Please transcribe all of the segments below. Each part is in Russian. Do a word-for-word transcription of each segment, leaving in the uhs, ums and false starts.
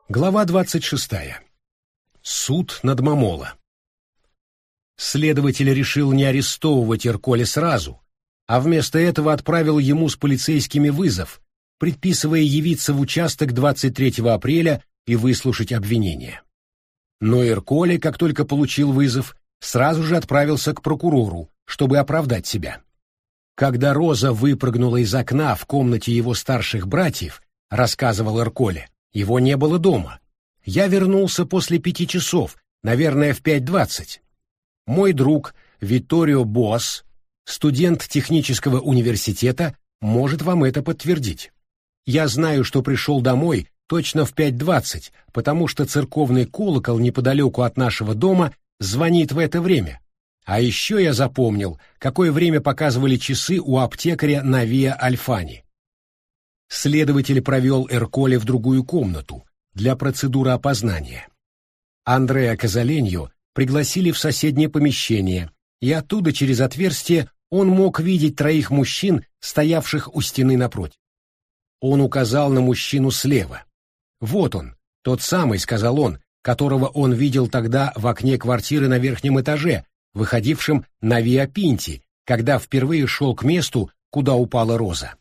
Глава двадцать шестая. Суд над Момоло. Следователь решил не арестовывать Эрколе сразу, а вместо этого отправил ему с полицейскими вызов, предписывая явиться в участок двадцать третьего апреля и выслушать обвинение. Но Эрколе, как только получил вызов, сразу же отправился к прокурору, чтобы оправдать себя. Когда Роза выпрыгнула из окна в комнате его старших братьев, рассказывал Эрколе, его не было дома. Я вернулся после пяти часов, наверное, в пять двадцать. Мой друг Витторио Боас, студент технического университета, может вам это подтвердить. Я знаю, что пришел домой точно в пять двадцать, потому что церковный колокол неподалеку от нашего дома звонит в это время. А еще я запомнил, какое время показывали часы у аптекаря на Виа Альфани. Следователь провел Эрколе в другую комнату для процедуры опознания. Андреа Казаленьо пригласили в соседнее помещение, и оттуда через отверстие он мог видеть троих мужчин, стоявших у стены напротив. Он указал на мужчину слева. «Вот он, тот самый», — сказал он, которого он видел тогда в окне квартиры на верхнем этаже, выходившем на Виа Пинти, когда впервые шел к месту, куда упала Роза.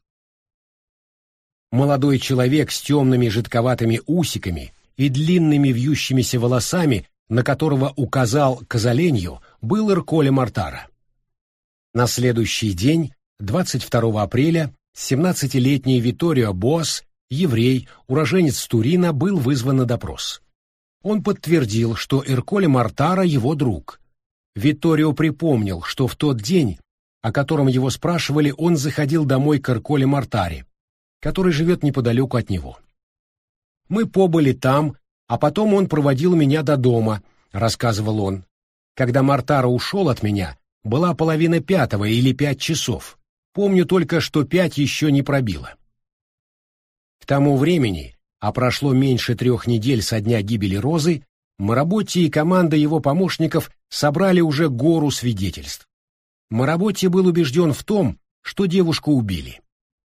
Молодой человек с темными жидковатыми усиками и длинными вьющимися волосами, на которого указал Казаленьо, был Эрколе Мортара. На следующий день, двадцать второго апреля, семнадцатилетний Витторио Боас, еврей, уроженец Турина, был вызван на допрос. Он подтвердил, что Эрколе Мортара его друг. Витторио припомнил, что в тот день, о котором его спрашивали, он заходил домой к Эрколе Мортаре, который живет неподалеку от него. «Мы побыли там, а потом он проводил меня до дома», — рассказывал он. «Когда Мортара ушел от меня, была половина пятого или пять часов. Помню только, что пять еще не пробило». К тому времени, а прошло меньше трех недель со дня гибели Розы, Маработти и команда его помощников собрали уже гору свидетельств. Маработти был убежден в том, что девушку убили.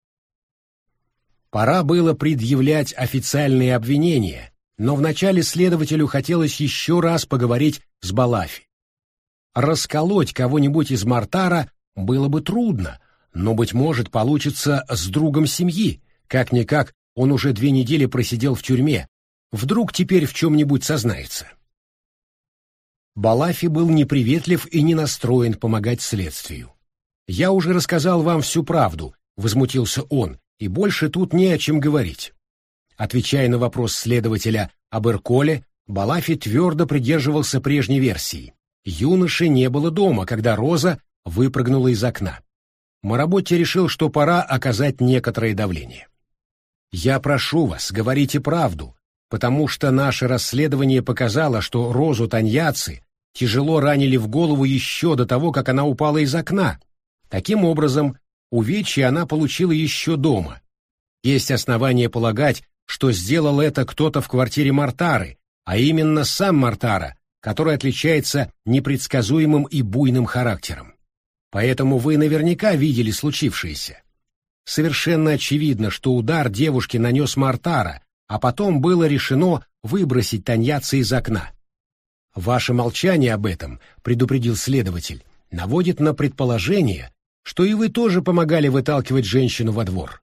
Пора было предъявлять официальные обвинения, но вначале следователю хотелось еще раз поговорить с Балафи. Расколоть кого-нибудь из Мортара было бы трудно, но, быть может, получится с другом семьи. Как-никак, он уже две недели просидел в тюрьме. Вдруг теперь в чем-нибудь сознается. Балафи был неприветлив и не настроен помогать следствию. «Я уже рассказал вам всю правду», — возмутился он, — «и больше тут не о чем говорить». Отвечая на вопрос следователя об Эрколе, Балафи твердо придерживался прежней версии. Юноши не было дома, когда Роза выпрыгнула из окна. Маработти решил, что пора оказать некоторое давление. «Я прошу вас, говорите правду, потому что наше расследование показало, что Розу Таньяци тяжело ранили в голову еще до того, как она упала из окна. Таким образом, увечья она получила еще дома. Есть основания полагать, что сделал это кто-то в квартире Мортары, а именно сам Мортара, который отличается непредсказуемым и буйным характером. Поэтому вы наверняка видели случившееся. Совершенно очевидно, что удар девушке нанес Мортара, а потом было решено выбросить Таньяци из окна. Ваше молчание об этом, предупредил следователь, наводит на предположение, что и вы тоже помогали выталкивать женщину во двор.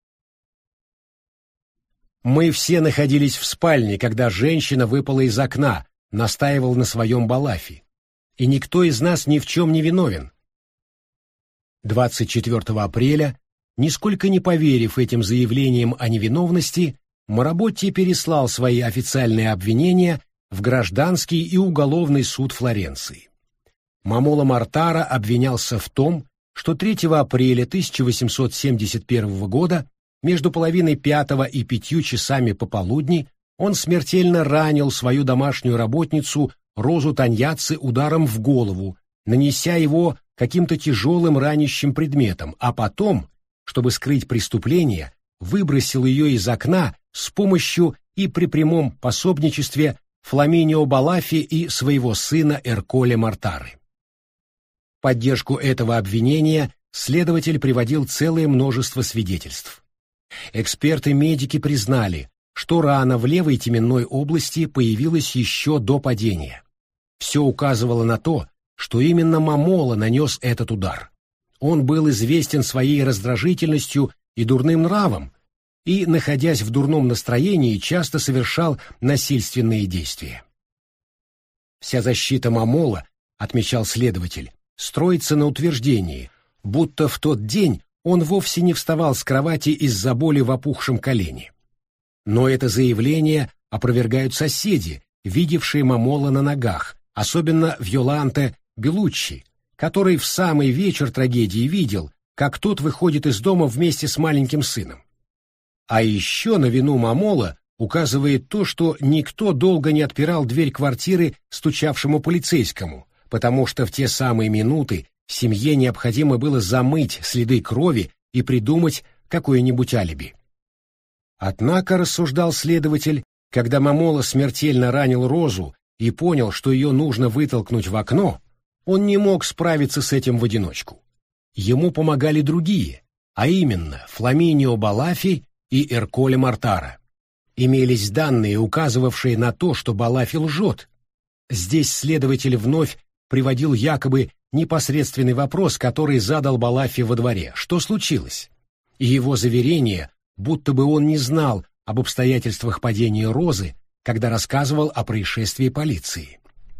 Мы все находились в спальне, когда женщина выпала из окна, настаивал на своем Балафи. И никто из нас ни в чем не виновен. двадцать четвёртого апреля, нисколько не поверив этим заявлениям о невиновности, Маработти переслал свои официальные обвинения в гражданский и уголовный суд Флоренции. Момоло Мортара обвинялся в том, что третьего апреля тысяча восемьсот семьдесят первого года между половиной пятого и пятью часами пополудни он смертельно ранил свою домашнюю работницу Розу Таньяци ударом в голову, нанеся его каким-то тяжелым ранящим предметом, а потом, чтобы скрыть преступление, выбросил ее из окна с помощью и при прямом пособничестве Фламинио Балафи и своего сына Эрколе Мортары. В поддержку этого обвинения следователь приводил целое множество свидетельств. Эксперты-медики признали, что рана в левой теменной области появилась еще до падения. Все указывало на то, что именно Момола нанес этот удар. Он был известен своей раздражительностью и дурным нравом, и, находясь в дурном настроении, часто совершал насильственные действия. Вся защита Момола, отмечал следователь, строится на утверждении, будто в тот день он вовсе не вставал с кровати из-за боли в опухшем колене. Но это заявление опровергают соседи, видевшие Момола на ногах, особенно Вьоланте Белуччи, который в самый вечер трагедии видел, как тот выходит из дома вместе с маленьким сыном. А еще на вину Момола указывает то, что никто долго не отпирал дверь квартиры стучавшему полицейскому, потому что в те самые минуты семье необходимо было замыть следы крови и придумать какое-нибудь алиби. Однако, рассуждал следователь, когда Момола смертельно ранил Розу и понял, что ее нужно вытолкнуть в окно, он не мог справиться с этим в одиночку. Ему помогали другие, а именно Фламинио Балафи и Эрколе Мортара. Имелись данные, указывавшие на то, что Балафи лжет. Здесь следователь вновь приводил якобы непосредственный вопрос, который задал Балафи во дворе. Что случилось? И его заверение, будто бы он не знал об обстоятельствах падения Розы, когда рассказывал о происшествии полиции.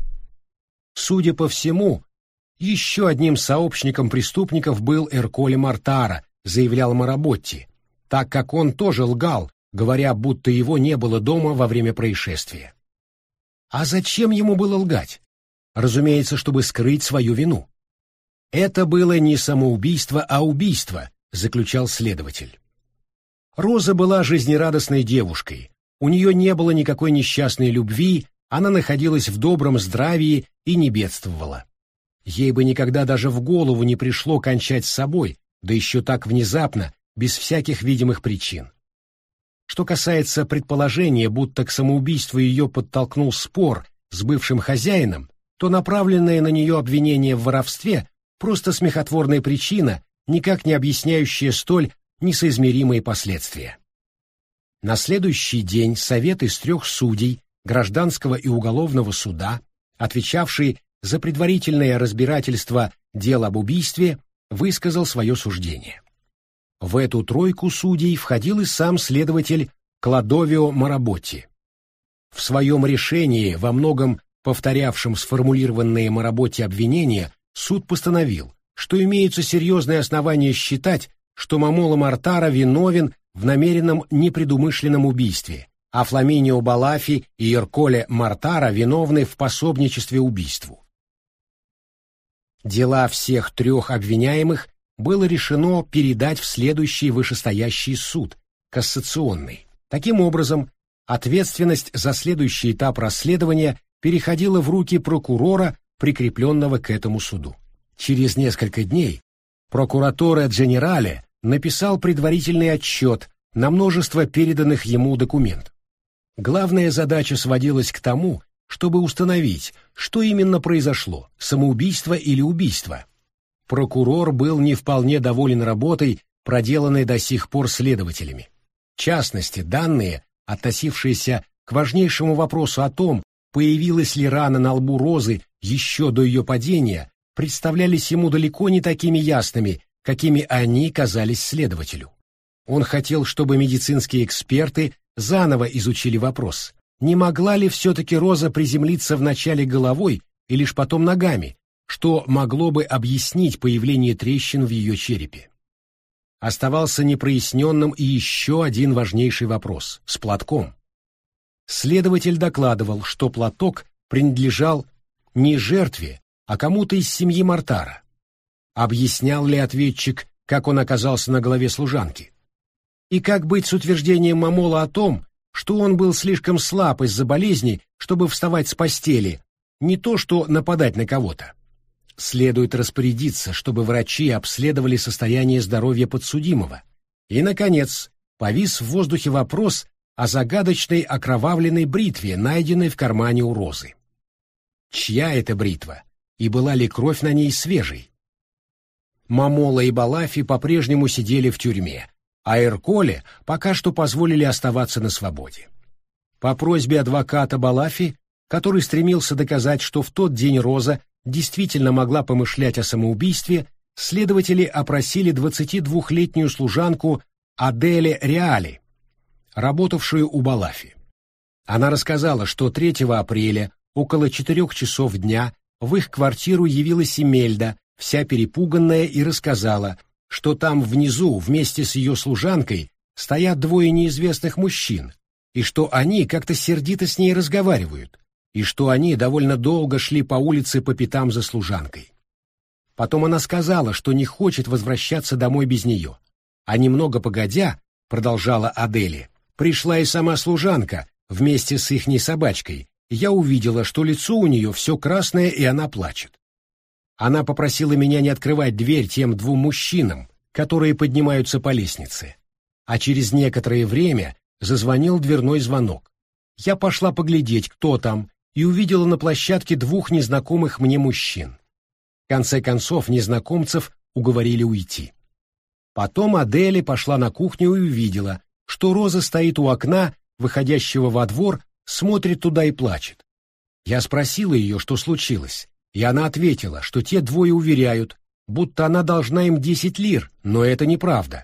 Судя по всему, еще одним сообщником преступников был Эрколе Мортара, заявлял Маработти, так как он тоже лгал, говоря, будто его не было дома во время происшествия. А зачем ему было лгать? Разумеется, чтобы скрыть свою вину. Это было не самоубийство, а убийство, заключал следователь. Роза была жизнерадостной девушкой, у нее не было никакой несчастной любви, она находилась в добром здравии и не бедствовала. Ей бы никогда даже в голову не пришло кончать с собой, да еще так внезапно, без всяких видимых причин. Что касается предположения, будто к самоубийству ее подтолкнул спор с бывшим хозяином, то направленное на нее обвинение в воровстве – просто смехотворная причина, никак не объясняющая столь несоизмеримые последствия. На следующий день совет из трех судей гражданского и уголовного суда, отвечавший за предварительное разбирательство дела об убийстве, высказал свое суждение. В эту тройку судей входил и сам следователь Кладовио Маработти. В своем решении, во многом повторявшем сформулированные Маработти обвинения, суд постановил, что имеются серьезные основания считать, что Момола Мортара виновен в намеренном непредумышленном убийстве, а Фламинио Балафи и Эрколе Мортара виновны в пособничестве убийству. Дела всех трех обвиняемых было решено передать в следующий вышестоящий суд, кассационный. Таким образом, ответственность за следующий этап расследования переходила в руки прокурора, прикрепленного к этому суду. Через несколько дней прокуратора Дженерале написал предварительный отчет на множество переданных ему документов. Главная задача сводилась к тому, чтобы установить, что именно произошло, самоубийство или убийство. Прокурор был не вполне доволен работой, проделанной до сих пор следователями. В частности, данные, относившиеся к важнейшему вопросу о том, появилась ли рана на лбу Розы еще до ее падения, представлялись ему далеко не такими ясными, какими они казались следователю. Он хотел, чтобы медицинские эксперты заново изучили вопрос, не могла ли все-таки Роза приземлиться вначале головой и лишь потом ногами, что могло бы объяснить появление трещин в ее черепе. Оставался непроясненным и еще один важнейший вопрос – с платком. Следователь докладывал, что платок принадлежал не жертве, а кому-то из семьи Мортара. Объяснял ли ответчик, как он оказался на голове служанки? И как быть с утверждением Момола о том, что он был слишком слаб из-за болезни, чтобы вставать с постели, не то что нападать на кого-то? Следует распорядиться, чтобы врачи обследовали состояние здоровья подсудимого. И, наконец, повис в воздухе вопрос о загадочной окровавленной бритве, найденной в кармане у Розы. Чья это бритва, и была ли кровь на ней свежей? Момола и Балафи по-прежнему сидели в тюрьме, а Эрколе пока что позволили оставаться на свободе. По просьбе адвоката Балафи, который стремился доказать, что в тот день Роза действительно могла помышлять о самоубийстве, следователи опросили двадцатидвухлетнюю служанку Аделе Реали, работавшую у Балафи. Она рассказала, что третьего апреля около четырех часов дня в их квартиру явилась Эмельда, вся перепуганная, и рассказала, что там внизу вместе с ее служанкой стоят двое неизвестных мужчин, и что они как-то сердито с ней разговаривают, и что они довольно долго шли по улице по пятам за служанкой. Потом она сказала, что не хочет возвращаться домой без нее. А немного погодя, продолжала Аделе, пришла и сама служанка вместе с ихней собачкой. Я увидела, что лицо у нее все красное, и она плачет. Она попросила меня не открывать дверь тем двум мужчинам, которые поднимаются по лестнице. А через некоторое время зазвонил дверной звонок. Я пошла поглядеть, кто там, и увидела на площадке двух незнакомых мне мужчин. В конце концов, незнакомцев уговорили уйти. Потом Аделе пошла на кухню и увидела, что Роза стоит у окна, выходящего во двор, смотрит туда и плачет. Я спросила ее, что случилось, и она ответила, что те двое уверяют, будто она должна им десять лир, но это неправда.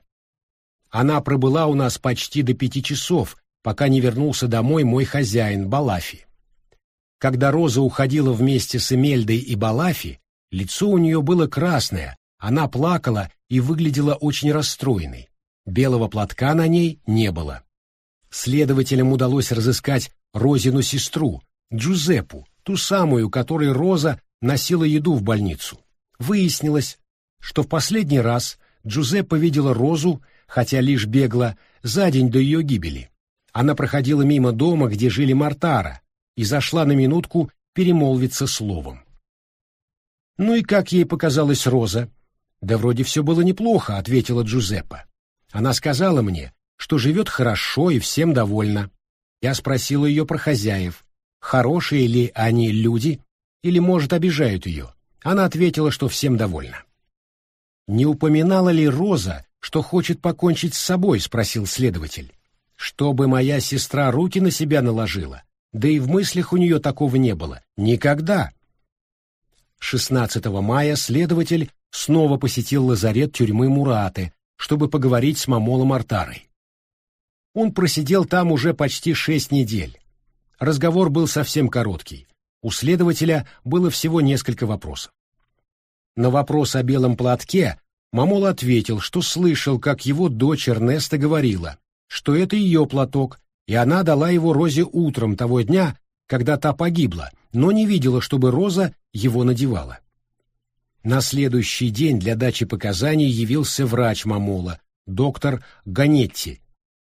Она пробыла у нас почти до пяти часов, пока не вернулся домой мой хозяин Балафи. Когда Роза уходила вместе с Эмельдой и Балафи, лицо у нее было красное, она плакала и выглядела очень расстроенной. Белого платка на ней не было. Следователям удалось разыскать Розину сестру, Джузеппу, ту самую, которой Роза носила еду в больницу. Выяснилось, что в последний раз Джузеппа видела Розу, хотя лишь бегло, за день до ее гибели. Она проходила мимо дома, где жили Мортара, и зашла на минутку перемолвиться словом. «Ну и как ей показалась Роза?» «Да вроде все было неплохо», — ответила Джузеппа. «Она сказала мне, что живет хорошо и всем довольна. Я спросила ее про хозяев, хорошие ли они люди, или, может, обижают ее. Она ответила, что всем довольна». «Не упоминала ли Роза, что хочет покончить с собой?» — спросил следователь. «Чтобы моя сестра руки на себя наложила, да и в мыслях у нее такого не было. Никогда». шестнадцатого мая следователь снова посетил лазарет тюрьмы Мураты, чтобы поговорить с Момоло Мортарой. Он просидел там уже почти шесть недель. Разговор был совсем короткий. У следователя было всего несколько вопросов. На вопрос о белом платке Момоло ответил, что слышал, как его дочь Эрнеста говорила, что это ее платок, и она дала его Розе утром того дня, когда та погибла, но не видела, чтобы Роза его надевала. На следующий день для дачи показаний явился врач Момоло, доктор Ганетти.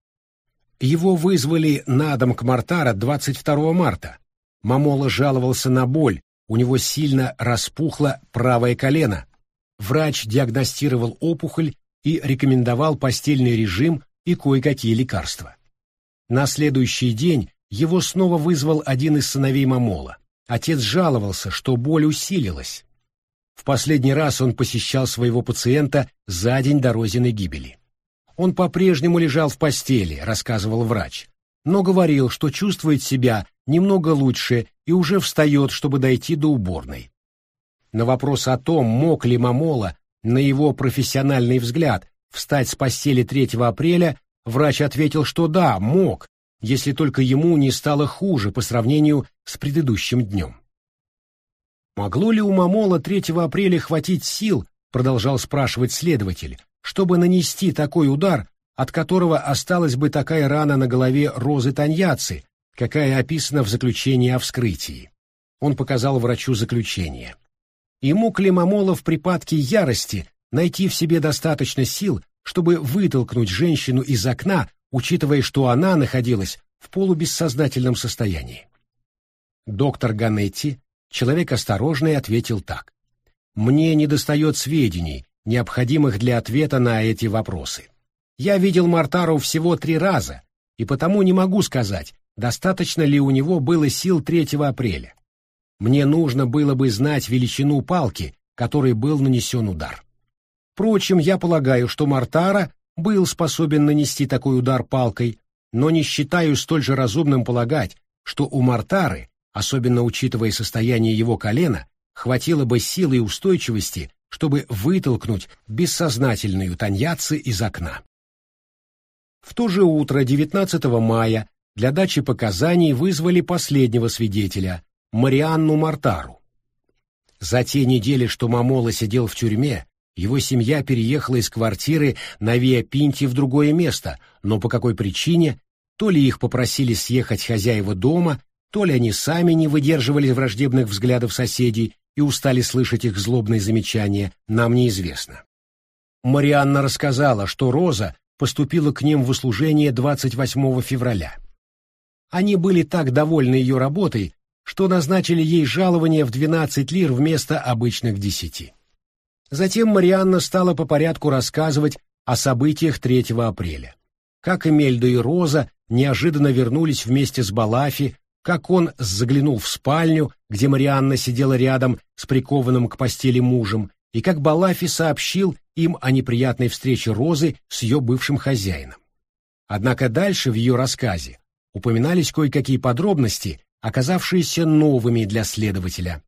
Его вызвали на дом к Мортара двадцать второго марта. Момоло жаловался на боль, у него сильно распухло правое колено. Врач диагностировал опухоль и рекомендовал постельный режим и кое-какие лекарства. На следующий день его снова вызвал один из сыновей Момоло. Отец жаловался, что боль усилилась. В последний раз он посещал своего пациента за день до Розиной гибели. Он по-прежнему лежал в постели, рассказывал врач, но говорил, что чувствует себя немного лучше и уже встает, чтобы дойти до уборной. На вопрос о том, мог ли Момоло, на его профессиональный взгляд, встать с постели третьего апреля, врач ответил, что да, мог, если только ему не стало хуже по сравнению с предыдущим днем. «Могло ли у Момоло третьего апреля хватить сил, — продолжал спрашивать следователь, — чтобы нанести такой удар, от которого осталась бы такая рана на голове Розы Таньяцци, какая описана в заключении о вскрытии?» Он показал врачу заключение. И мог ли Момоло в припадке ярости найти в себе достаточно сил, чтобы вытолкнуть женщину из окна, учитывая, что она находилась в полубессознательном состоянии? Доктор Ганетти, человек осторожный, ответил так. «Мне недостает сведений, необходимых для ответа на эти вопросы. Я видел Мортару всего три раза, и потому не могу сказать, достаточно ли у него было сил третьего апреля. Мне нужно было бы знать величину палки, которой был нанесен удар. Впрочем, я полагаю, что Мортара был способен нанести такой удар палкой, но не считаю столь же разумным полагать, что у Мортары, особенно учитывая состояние его колена, хватило бы силы и устойчивости, чтобы вытолкнуть бессознательную Тоньяцци из окна. В то же утро, девятнадцатого мая, для дачи показаний вызвали последнего свидетеля, Марианну Мортару. За те недели, что Момола сидел в тюрьме, его семья переехала из квартиры на Виа-Пинти в другое место, но по какой причине, то ли их попросили съехать хозяева дома, то ли они сами не выдерживали враждебных взглядов соседей и устали слышать их злобные замечания, нам неизвестно. Марианна рассказала, что Роза поступила к ним в услужение двадцать восьмого февраля. Они были так довольны ее работой, что назначили ей жалование в двенадцать лир вместо обычных десяти. Затем Марианна стала по порядку рассказывать о событиях третьего апреля. Как Эмельда и Роза неожиданно вернулись вместе с Балафи, как он заглянул в спальню, где Марианна сидела рядом с прикованным к постели мужем, и как Балафи сообщил им о неприятной встрече Розы с ее бывшим хозяином. Однако дальше в ее рассказе упоминались кое-какие подробности, оказавшиеся новыми для следователя.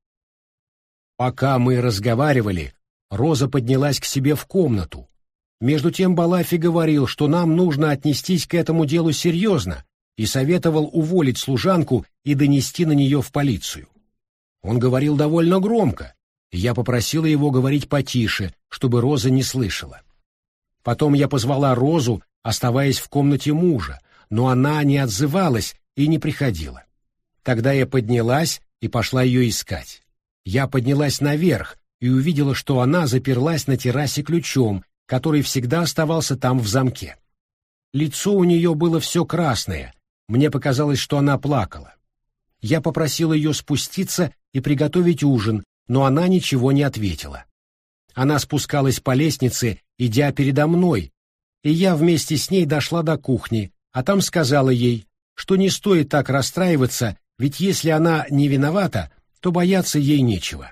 Пока мы разговаривали, Роза поднялась к себе в комнату. Между тем Балафи говорил, что нам нужно отнестись к этому делу серьезно, и советовал уволить служанку и донести на нее в полицию. Он говорил довольно громко, и я попросила его говорить потише, чтобы Роза не слышала. Потом я позвала Розу, оставаясь в комнате мужа, но она не отзывалась и не приходила. Тогда я поднялась и пошла ее искать. Я поднялась наверх и увидела, что она заперлась на террасе ключом, который всегда оставался там в замке. Лицо у нее было все красное, мне показалось, что она плакала. Я попросила ее спуститься и приготовить ужин, но она ничего не ответила. Она спускалась по лестнице, идя передо мной, и я вместе с ней дошла до кухни, а там сказала ей, что не стоит так расстраиваться, ведь если она не виновата, то бояться ей нечего.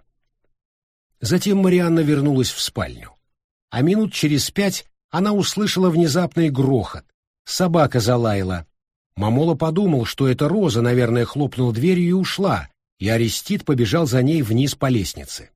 Затем Марианна вернулась в спальню. А минут через пять она услышала внезапный грохот. Собака залаяла. Момола подумал, что это Роза, наверное, хлопнула дверью и ушла, и Арестит побежал за ней вниз по лестнице.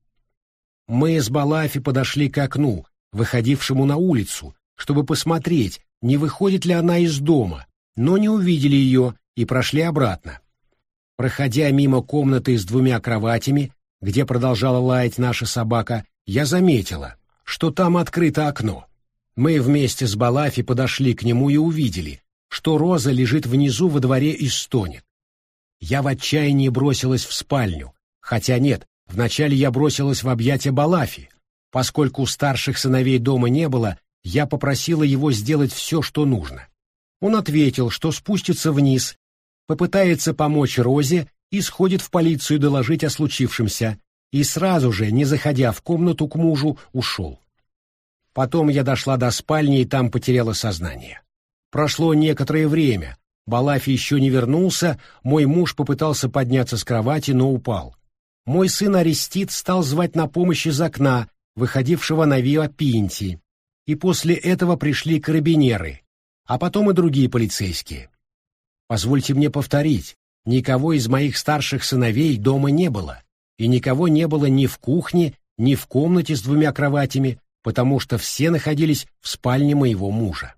Мы с Балафи подошли к окну, выходившему на улицу, чтобы посмотреть, не выходит ли она из дома, но не увидели ее и прошли обратно. Проходя мимо комнаты с двумя кроватями, где продолжала лаять наша собака, я заметила, что там открыто окно. Мы вместе с Балафи подошли к нему и увидели, что Роза лежит внизу во дворе и стонет. Я в отчаянии бросилась в спальню, хотя нет, вначале я бросилась в объятия Балафи. Поскольку старших сыновей дома не было, я попросила его сделать все, что нужно. Он ответил, что спустится вниз, попытается помочь Розе и сходит в полицию доложить о случившемся, и сразу же, не заходя в комнату к мужу, ушел. Потом я дошла до спальни и там потеряла сознание. Прошло некоторое время, Балафи еще не вернулся, мой муж попытался подняться с кровати, но упал. Мой сын Арестит стал звать на помощь из окна, выходившего на Виа-Пинти, и после этого пришли карабинеры, а потом и другие полицейские. Позвольте мне повторить, никого из моих старших сыновей дома не было, и никого не было ни в кухне, ни в комнате с двумя кроватями, потому что все находились в спальне моего мужа.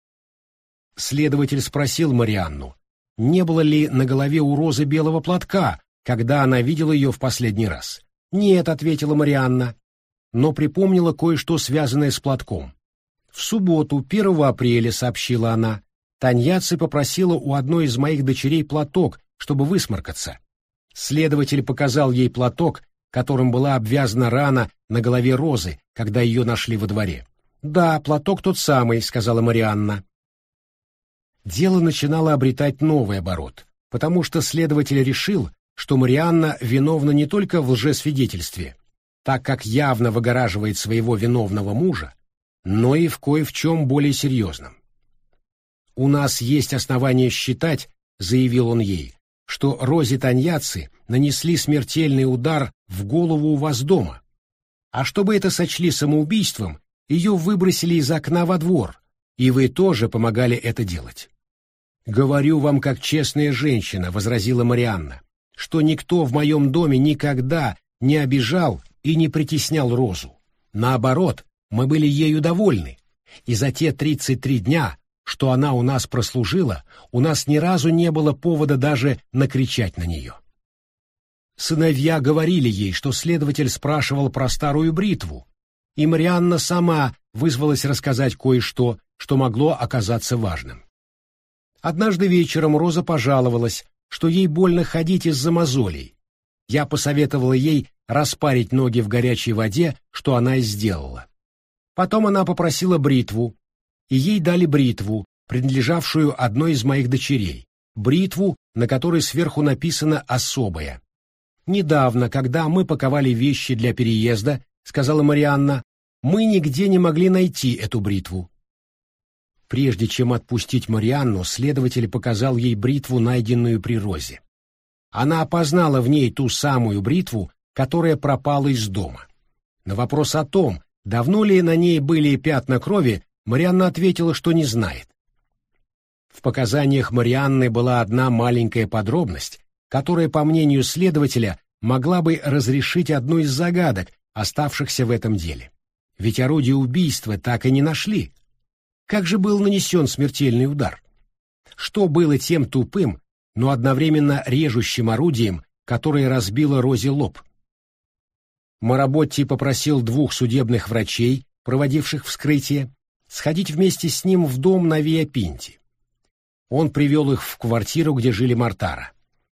Следователь спросил Марианну, не было ли на голове у Розы белого платка, когда она видела ее в последний раз. «Нет», — ответила Марианна, но припомнила кое-что, связанное с платком. «В субботу, первого апреля», — сообщила она, — «Тоньяцци попросила у одной из моих дочерей платок, чтобы высморкаться». Следователь показал ей платок, которым была обвязана рана на голове Розы, когда ее нашли во дворе. «Да, платок тот самый», — сказала Марианна. Дело начинало обретать новый оборот, потому что следователь решил, что Марианна виновна не только в лжесвидетельстве, так как явно выгораживает своего виновного мужа, но и в кое в чем более серьезном. «У нас есть основания считать», — заявил он ей, «что Розе Тоньяцци нанесли смертельный удар в голову у вас дома. А чтобы это сочли самоубийством, ее выбросили из окна во двор, и вы тоже помогали это делать. «Говорю вам, как честная женщина», — возразила Марианна, «что никто в моем доме никогда не обижал и не притеснял Розу. Наоборот, мы были ею довольны, и за те тридцать три дня, что она у нас прослужила, у нас ни разу не было повода даже накричать на нее». Сыновья говорили ей, что следователь спрашивал про старую бритву, и Марианна сама вызвалась рассказать кое-что, что могло оказаться важным. Однажды вечером Роза пожаловалась, что ей больно ходить из-за мозолей. Я посоветовала ей распарить ноги в горячей воде, что она и сделала. Потом она попросила бритву, и ей дали бритву, принадлежавшую одной из моих дочерей, бритву, на которой сверху написано «особая». «Недавно, когда мы паковали вещи для переезда, — сказала Марианна, — мы нигде не могли найти эту бритву». Прежде чем отпустить Марианну, следователь показал ей бритву, найденную при Розе. Она опознала в ней ту самую бритву, которая пропала из дома. На вопрос о том, давно ли на ней были пятна крови, Марианна ответила, что не знает. В показаниях Марианны была одна маленькая подробность, которая, по мнению следователя, могла бы разрешить одну из загадок, оставшихся в этом деле. Ведь орудие убийства так и не нашли. Как же был нанесен смертельный удар? Что было тем тупым, но одновременно режущим орудием, которое разбило Розе лоб? Маработти попросил двух судебных врачей, проводивших вскрытие, сходить вместе с ним в дом на Виа-Пинти. Он привел их в квартиру, где жили Мортара.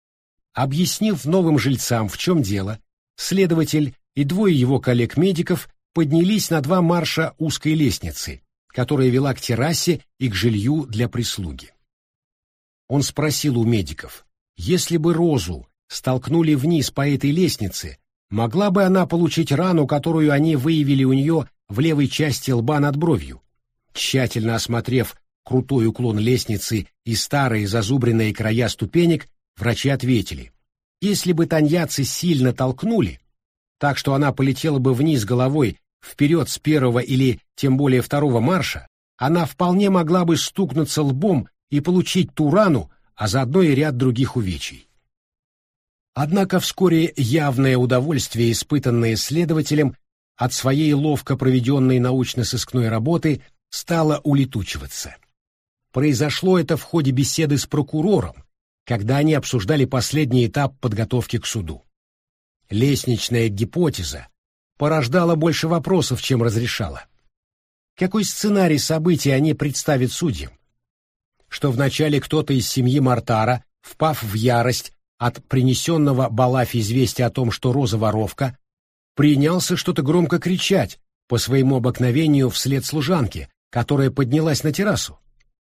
Объяснив новым жильцам, в чем дело, следователь и двое его коллег-медиков поднялись на два марша узкой лестницы, которая вела к террасе и к жилью для прислуги. Он спросил у медиков, если бы Розу столкнули вниз по этой лестнице, могла бы она получить рану, которую они выявили у нее в левой части лба над бровью? Тщательно осмотрев крутой уклон лестницы и старые зазубренные края ступенек, врачи ответили, если бы тоньяцы сильно толкнули, так что она полетела бы вниз головой вперед с первого или тем более второго марша, она вполне могла бы стукнуться лбом и получить ту рану, а заодно и ряд других увечий. Однако вскоре явное удовольствие, испытанное следователем от своей ловко проведенной научно-сыскной работы, стало улетучиваться. Произошло это в ходе беседы с прокурором, когда они обсуждали последний этап подготовки к суду. Лестничная гипотеза порождала больше вопросов, чем разрешала. Какой сценарий событий они представят судьям? Что вначале кто-то из семьи Мортара, впав в ярость от принесенного Балафи известия о том, что Роза воровка, принялся что-то громко кричать, по своему обыкновению вслед служанке, которая поднялась на террасу?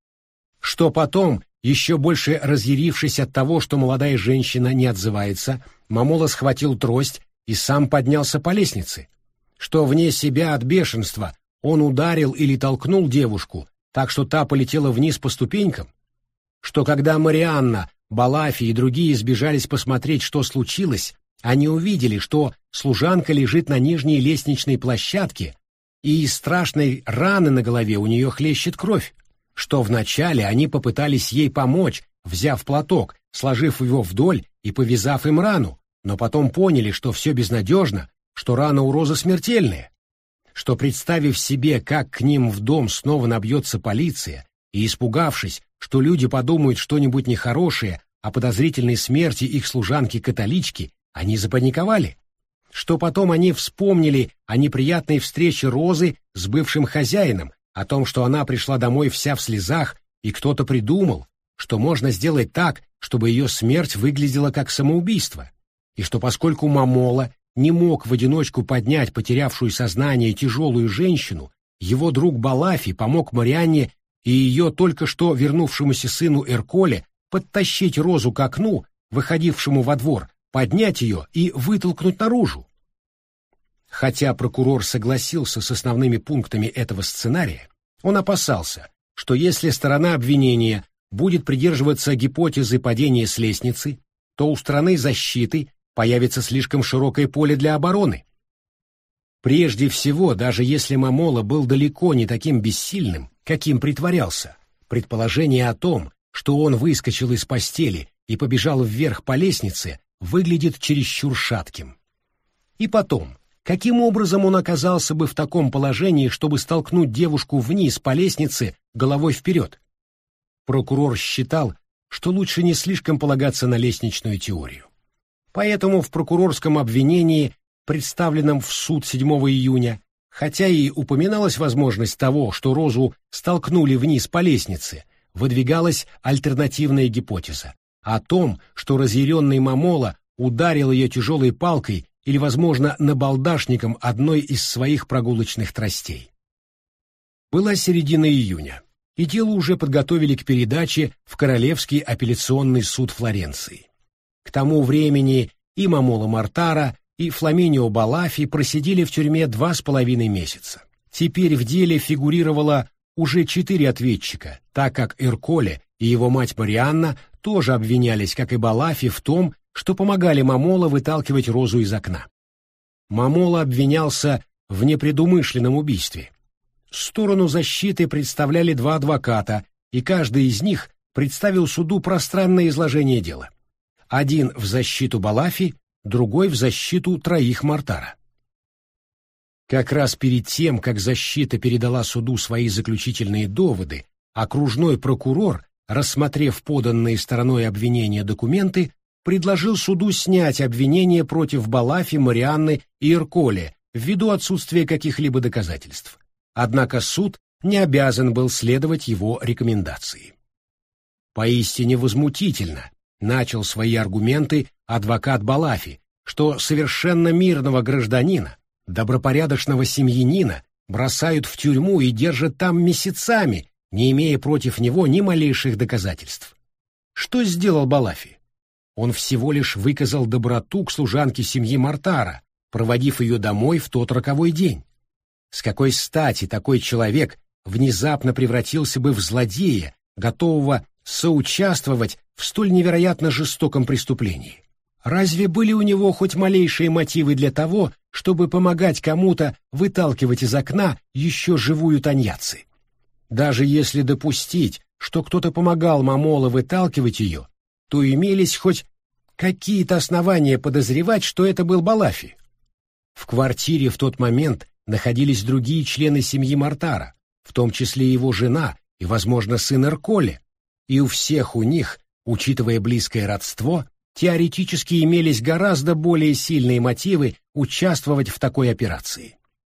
Что потом, еще больше разъярившись от того, что молодая женщина не отзывается, Мамола схватил трость и сам поднялся по лестнице? Что вне себя от бешенства он ударил или толкнул девушку, так что та полетела вниз по ступенькам? Что когда Марианна, Балафи и другие сбежались посмотреть, что случилось, они увидели, что служанка лежит на нижней лестничной площадке, и из страшной раны на голове у нее хлещет кровь? Что вначале они попытались ей помочь, взяв платок, сложив его вдоль и повязав им рану, но потом поняли, что все безнадежно, что рана у Розы смертельная? Что, представив себе, как к ним в дом снова набьется полиция, и испугавшись, что люди подумают что-нибудь нехорошее о подозрительной смерти их служанки-католички, они запаниковали? Что потом они вспомнили о неприятной встрече Розы с бывшим хозяином, о том, что она пришла домой вся в слезах, и кто-то придумал, что можно сделать так, чтобы ее смерть выглядела как самоубийство, и что поскольку Мамола не мог в одиночку поднять потерявшую сознание тяжелую женщину, его друг Балафи помог Марианне и ее только что вернувшемуся сыну Эрколе подтащить Розу к окну, выходившему во двор, поднять ее и вытолкнуть наружу. Хотя прокурор согласился с основными пунктами этого сценария, он опасался, что если сторона обвинения будет придерживаться гипотезы падения с лестницы, то у стороны защиты появится слишком широкое поле для обороны. Прежде всего, даже если Мамола был далеко не таким бессильным, каким притворялся, предположение о том, что он выскочил из постели и побежал вверх по лестнице, выглядит чересчур шатким. И потом, каким образом он оказался бы в таком положении, чтобы столкнуть девушку вниз по лестнице головой вперед? Прокурор считал, что лучше не слишком полагаться на лестничную теорию. Поэтому в прокурорском обвинении, представленном в суд седьмого июня, хотя и упоминалась возможность того, что Розу столкнули вниз по лестнице, выдвигалась альтернативная гипотеза о том, что разъяренный Момола ударил ее тяжелой палкой или, возможно, набалдашником одной из своих прогулочных тростей. Была середина июня, и дело уже подготовили к передаче в Королевский апелляционный суд Флоренции. К тому времени и Момола Мортара, и Фламинио Балафи просидели в тюрьме два с половиной месяца. Теперь в деле фигурировало уже четыре ответчика, так как Эрколе и его мать Марианна тоже обвинялись, как и Балафи, в том, что помогали Момола выталкивать Розу из окна. Момола обвинялся в непредумышленном убийстве. Сторону защиты представляли два адвоката, и каждый из них представил суду пространное изложение дела. Один в защиту Балафи, другой в защиту троих Мортара. Как раз перед тем, как защита передала суду свои заключительные доводы, окружной прокурор, рассмотрев поданные стороной обвинения документы, предложил суду снять обвинение против Балафи, Марианны и Эрколе ввиду отсутствия каких-либо доказательств. Однако суд не обязан был следовать его рекомендации. Поистине возмутительно начал свои аргументы адвокат Балафи, что совершенно мирного гражданина, добропорядочного семьянина бросают в тюрьму и держат там месяцами, не имея против него ни малейших доказательств. Что сделал Балафи? Он всего лишь выказал доброту к служанке семьи Мортара, проводив ее домой в тот роковой день. С какой стати такой человек внезапно превратился бы в злодея, готового соучаствовать в столь невероятно жестоком преступлении? Разве были у него хоть малейшие мотивы для того, чтобы помогать кому-то выталкивать из окна еще живую Тоньяцци? Даже если допустить, что кто-то помогал Момоло выталкивать ее, то имелись хоть какие-то основания подозревать, что это был Балафи. В квартире в тот момент находились другие члены семьи Мортара, в том числе его жена и, возможно, сын Эрколе, и у всех у них, учитывая близкое родство, теоретически имелись гораздо более сильные мотивы участвовать в такой операции.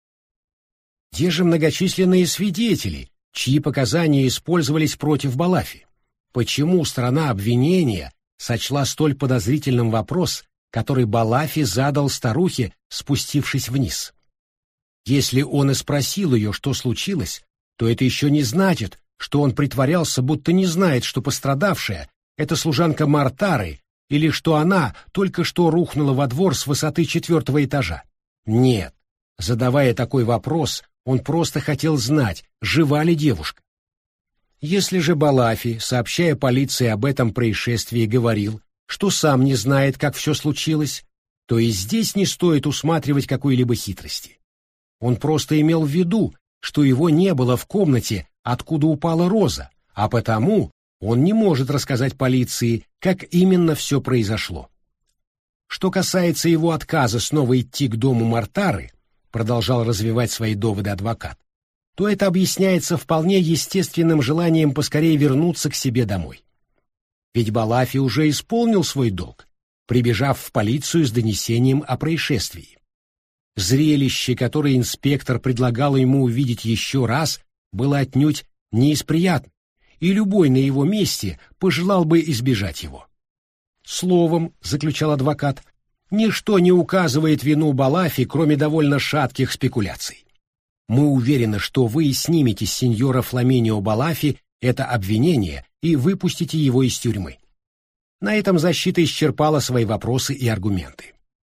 Где же многочисленные свидетели, чьи показания использовались против Балафи? Почему сторона обвинения сочла столь подозрительным вопрос, который Балафи задал старухе, спустившись вниз? Если он и спросил ее, что случилось, то это еще не значит, что он притворялся, будто не знает, что пострадавшая — это служанка Мортары, или что она только что рухнула во двор с высоты четвертого этажа. Нет, задавая такой вопрос, он просто хотел знать, жива ли девушка. Если же Балафи, сообщая полиции об этом происшествии, говорил, что сам не знает, как все случилось, то и здесь не стоит усматривать какой-либо хитрости. Он просто имел в виду, что его не было в комнате, откуда упала Роза, а потому он не может рассказать полиции, как именно все произошло. Что касается его отказа снова идти к дому Мортары, продолжал развивать свои доводы адвокат, то это объясняется вполне естественным желанием поскорее вернуться к себе домой. Ведь Балафи уже исполнил свой долг, прибежав в полицию с донесением о происшествии. Зрелище, которое инспектор предлагал ему увидеть еще раз, было отнюдь не из приятных, и любой на его месте пожелал бы избежать его. Словом, заключал адвокат, ничто не указывает вину Балафи, кроме довольно шатких спекуляций. Мы уверены, что вы снимете с сеньора Фламинио Балафи это обвинение и выпустите его из тюрьмы. На этом защита исчерпала свои вопросы и аргументы.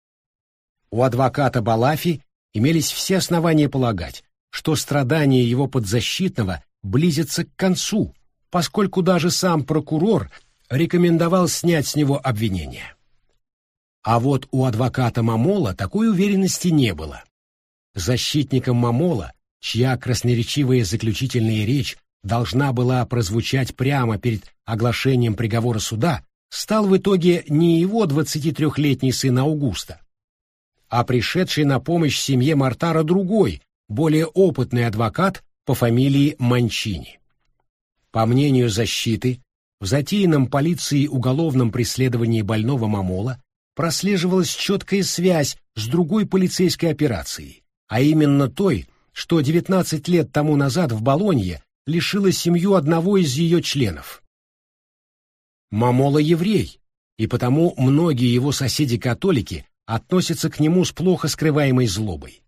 У адвоката Балафи имелись все основания полагать, что страдания его подзащитного близятся к концу, поскольку даже сам прокурор рекомендовал снять с него обвинение. А вот у адвоката Момола такой уверенности не было. Защитником Момола чья красноречивая заключительная речь должна была прозвучать прямо перед оглашением приговора суда, стал в итоге не его двадцатитрёхлетний сын Аугусто, а пришедший на помощь семье Мортара другой, более опытный адвокат по фамилии Манчини. По мнению защиты, в затеянном полицией уголовном преследовании больного Момола прослеживалась четкая связь с другой полицейской операцией, а именно той, что девятнадцать лет тому назад в Болонье лишила семью одного из ее членов. Момола еврей, и потому многие его соседи-католики относятся к нему с плохо скрываемой злобой.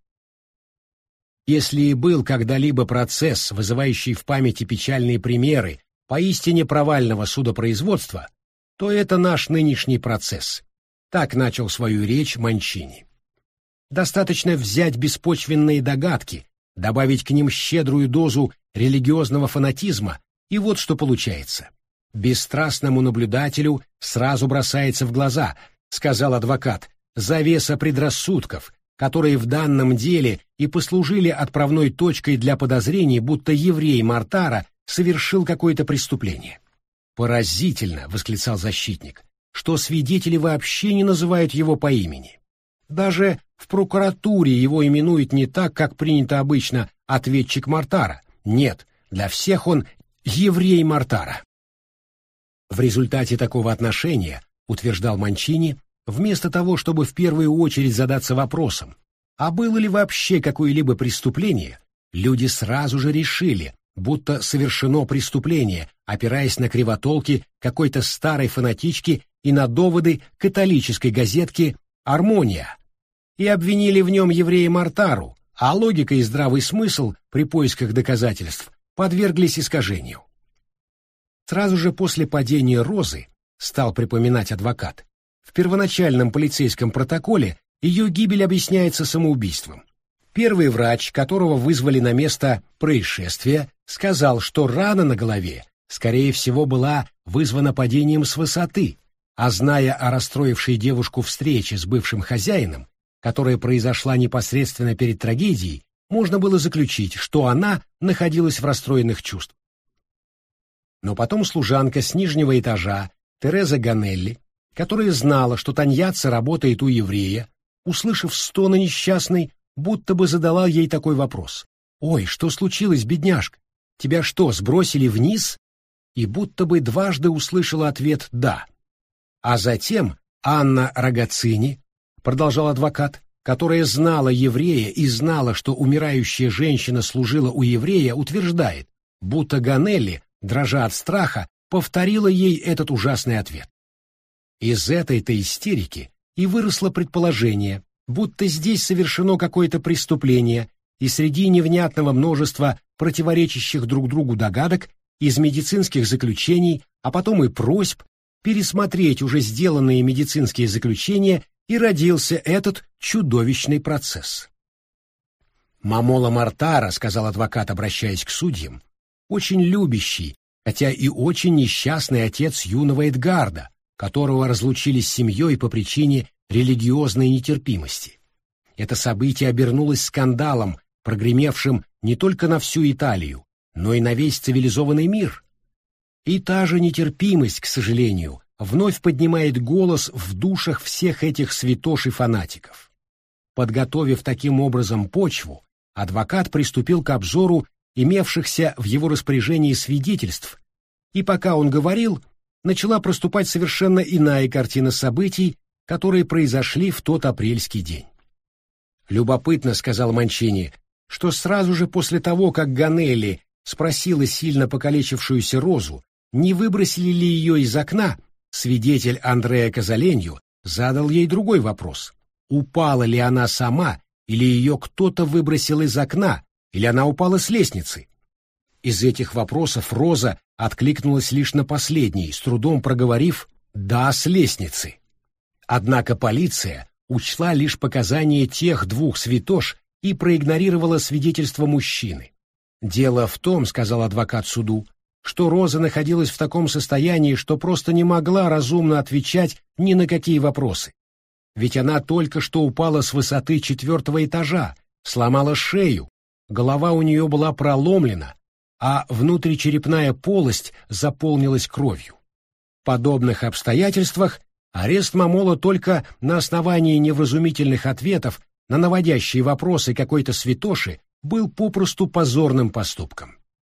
Если и был когда-либо процесс, вызывающий в памяти печальные примеры поистине провального судопроизводства, то это наш нынешний процесс. Так начал свою речь Манчини. Достаточно взять беспочвенные догадки, добавить к ним щедрую дозу религиозного фанатизма, и вот что получается. Бесстрастному наблюдателю сразу бросается в глаза, сказал адвокат, завеса предрассудков, которые в данном деле и послужили отправной точкой для подозрений, будто еврей Мортара совершил какое-то преступление. «Поразительно», — восклицал защитник, что свидетели вообще не называют его по имени. Даже в прокуратуре его именуют не так, как принято обычно ответчик Мортара. Нет, для всех он еврей Мортара. В результате такого отношения, утверждал Манчини, вместо того, чтобы в первую очередь задаться вопросом, а было ли вообще какое-либо преступление, люди сразу же решили, будто совершено преступление, опираясь на кривотолки какой-то старой фанатички и на доводы католической газетки «Армония», и обвинили в нем еврея Мортару, а логика и здравый смысл при поисках доказательств подверглись искажению. Сразу же после падения Розы, стал припоминать адвокат, в первоначальном полицейском протоколе ее гибель объясняется самоубийством. Первый врач, которого вызвали на место происшествия, сказал, что рана на голове, скорее всего, была вызвана падением с высоты, а зная о расстроившей девушку встрече с бывшим хозяином, которая произошла непосредственно перед трагедией, можно было заключить, что она находилась в расстроенных чувствах. Но потом служанка с нижнего этажа, Тереза Ганелли, которая знала, что Таньяца работает у еврея, услышав стоны несчастной, будто бы задала ей такой вопрос. «Ой, что случилось, бедняжка? Тебя что, сбросили вниз?» И будто бы дважды услышала ответ «да». А затем Анна Рогацини, продолжал адвокат, которая знала еврея и знала, что умирающая женщина служила у еврея, утверждает, будто Ганелли, дрожа от страха, повторила ей этот ужасный ответ. Из этой-то истерики и выросло предположение, будто здесь совершено какое-то преступление, и среди невнятного множества противоречащих друг другу догадок, из медицинских заключений, а потом и просьб, пересмотреть уже сделанные медицинские заключения, и родился этот чудовищный процесс. Момола Мортара, сказал адвокат, обращаясь к судьям, очень любящий, хотя и очень несчастный отец юного Эдгарда, которого разлучили с семьей по причине религиозной нетерпимости. Это событие обернулось скандалом, прогремевшим не только на всю Италию, но и на весь цивилизованный мир. И та же нетерпимость, к сожалению, вновь поднимает голос в душах всех этих святош и фанатиков. Подготовив таким образом почву, адвокат приступил к обзору имевшихся в его распоряжении свидетельств, и пока он говорил, начала проступать совершенно иная картина событий, которые произошли в тот апрельский день. «Любопытно», — сказал Манчини, — что сразу же после того, как Ганелли спросила сильно покалечившуюся Розу, не выбросили ли ее из окна, свидетель Андреа Казаленью задал ей другой вопрос. Упала ли она сама, или ее кто-то выбросил из окна, или она упала с лестницы? Из этих вопросов Роза откликнулась лишь на последний, с трудом проговорив «да, с лестницы». Однако полиция учла лишь показания тех двух святош и проигнорировала свидетельство мужчины. «Дело в том, — сказал адвокат суду, — что Роза находилась в таком состоянии, что просто не могла разумно отвечать ни на какие вопросы. Ведь она только что упала с высоты четвертого этажа, сломала шею, Голова у нее была проломлена, а внутричерепная полость заполнилась кровью. В подобных обстоятельствах арест Момола только на основании невразумительных ответов на наводящие вопросы какой-то святоши был попросту позорным поступком.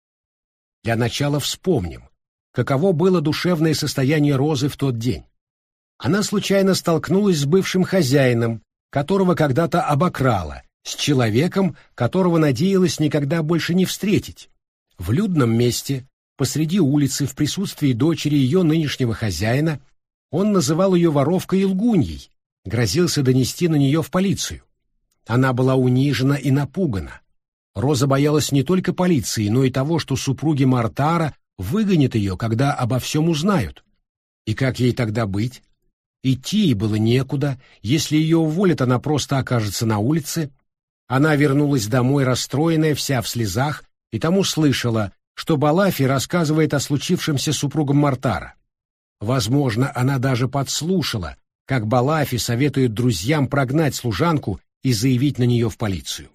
Для начала вспомним, каково было душевное состояние Розы в тот день. Она случайно столкнулась с бывшим хозяином, которого когда-то обокрала, с человеком, которого надеялась никогда больше не встретить. В людном месте, посреди улицы, в присутствии дочери ее нынешнего хозяина, он называл ее воровкой и лгуньей, грозился донести на нее в полицию. Она была унижена и напугана. Роза боялась не только полиции, но и того, что супруги Мортара выгонят ее, когда обо всем узнают. И как ей тогда быть? Идти ей было некуда, если ее уволят, она просто окажется на улице. Она вернулась домой, расстроенная, вся в слезах, и тому слышала, что Балафи рассказывает о случившемся супругам Мортара. Возможно, она даже подслушала, как Балафи советует друзьям прогнать служанку и заявить на нее в полицию.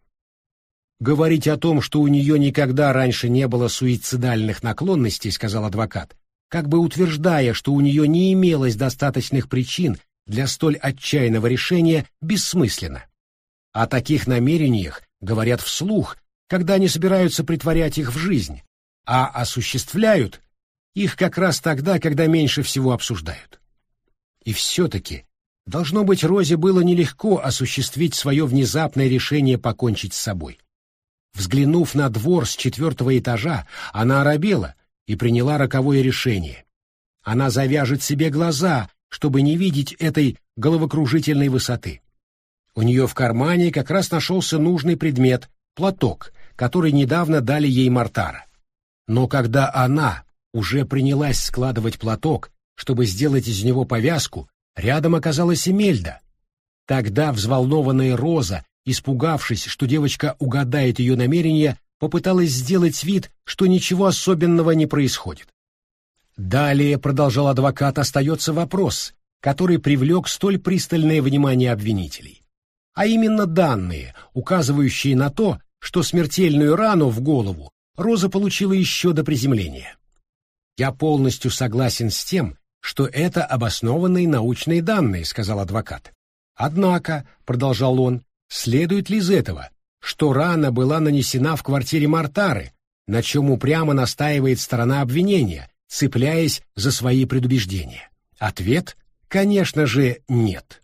«Говорить о том, что у нее никогда раньше не было суицидальных наклонностей, — сказал адвокат, как бы утверждая, что у нее не имелось достаточных причин для столь отчаянного решения, бессмысленно. О таких намерениях говорят вслух, когда не собираются притворять их в жизнь, а осуществляют их как раз тогда, когда меньше всего обсуждают. И все-таки, должно быть, Розе было нелегко осуществить свое внезапное решение покончить с собой. Взглянув на двор с четвертого этажа, она оробела и приняла роковое решение. Она завяжет себе глаза, чтобы не видеть этой головокружительной высоты. У нее в кармане как раз нашелся нужный предмет — платок, который недавно дали ей Мортара. Но когда она уже принялась складывать платок, чтобы сделать из него повязку, рядом оказалась Эмельда. Тогда взволнованная Роза, испугавшись, что девочка угадает ее намерения, попыталась сделать вид, что ничего особенного не происходит. Далее, продолжал адвокат, остается вопрос, который привлек столь пристальное внимание обвинителей. А именно данные, указывающие на то, что смертельную рану в голову Роза получила еще до приземления. «Я полностью согласен с тем, что это обоснованные научные данные», — сказал адвокат. «Однако», — продолжал он, — «следует ли из этого, что рана была нанесена в квартире Мортары, на чем упрямо настаивает сторона обвинения, цепляясь за свои предубеждения? Ответ, конечно же, нет».